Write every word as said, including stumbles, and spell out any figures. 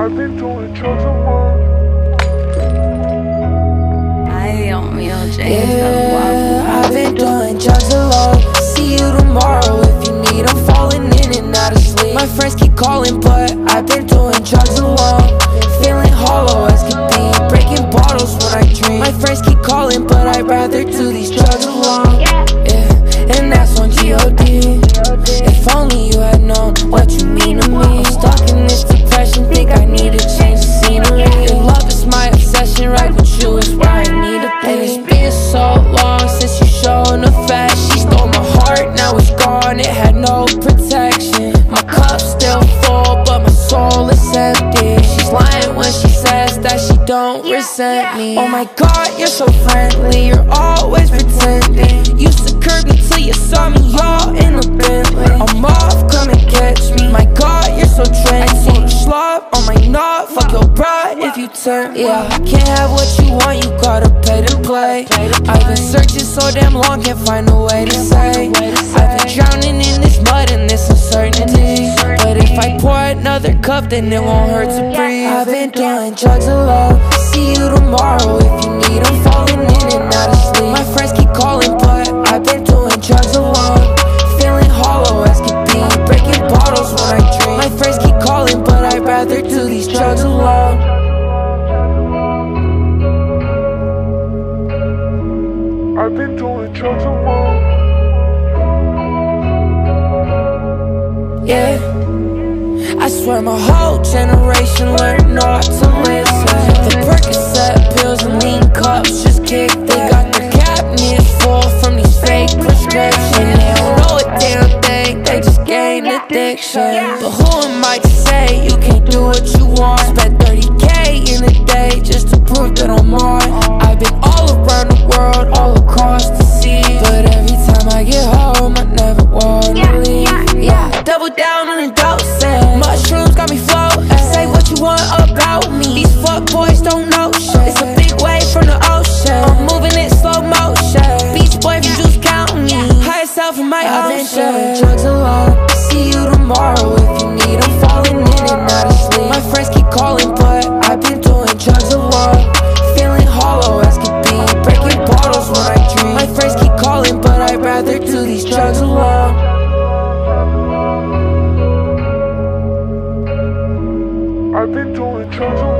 I've been doing drugs alone. I on me on James. Yeah, I've been doing drugs alone. See you tomorrow if you need. I'm falling in and out of sleep. My friends keep calling, but I've been doing drugs alone. Feeling hollow as can be, breaking bottles when I dream. My friends keep calling, but I'd rather do these drugs alone. Yeah, and that's on G O D. If only you had known what you mean to me. I'm stuck in this depression, think I need to change the scenery. Your love is my obsession, right with you is where I need to be. And it's been so long since you showed affection. She stole my heart, now it's gone, it had no protection. My cup's still full, but my soul is empty. She's lying when she says that she don't resent me. Oh my God, you're so friendly, you're always pretending. Used to curb me till you saw me, y'all in a Bentley. I'm off, come and catch me. My God, you're so trendy. I told her slob on my knob, fuck your bride if you turn. Yeah, can't have what you want, you gotta pay to play. I've been searching so damn long, can't find a way to say. I've been drowning in this mud and this uncertainty, but if I pour another cup, then it won't hurt to breathe. I've been doing drugs alone. See you tomorrow if you need. I'm falling in and out of sleep. My friends keep calling, but I've been doing drugs alone. Feeling hollow as can be, breaking bottles when I dream. My friends keep calling, but I'd rather do these drugs alone. I've been doing drugs alone. Yeah, I swear my whole generation learned not to listen. The Percocet pills and lean cups just kicked. They got their cabinets full from these fake prescriptions. They don't know a damn thing, they just gain addiction. But who am I to say you can't do what you want? Spent thirty K in a day just to prove that I'm on. I've been all around the world, all across the sea, but every time I get home, I never wanna leave. Yeah, double down on the dosing. Mushrooms got me floating. Say what you want about me, these fuck boys don't know shit. It's a big wave from the ocean, I'm moving it slow motion. Beach boy from Juice County, highest self in my ocean. I've been doing drugs alone. See you tomorrow if you need. I'm falling in and out of sleep. My friends keep calling, but I've been doing drugs alone. Feeling hollow as can be, breaking bottles when I dream. My friends keep calling, but I'd rather do these drugs alone. I've been doing drugs alone.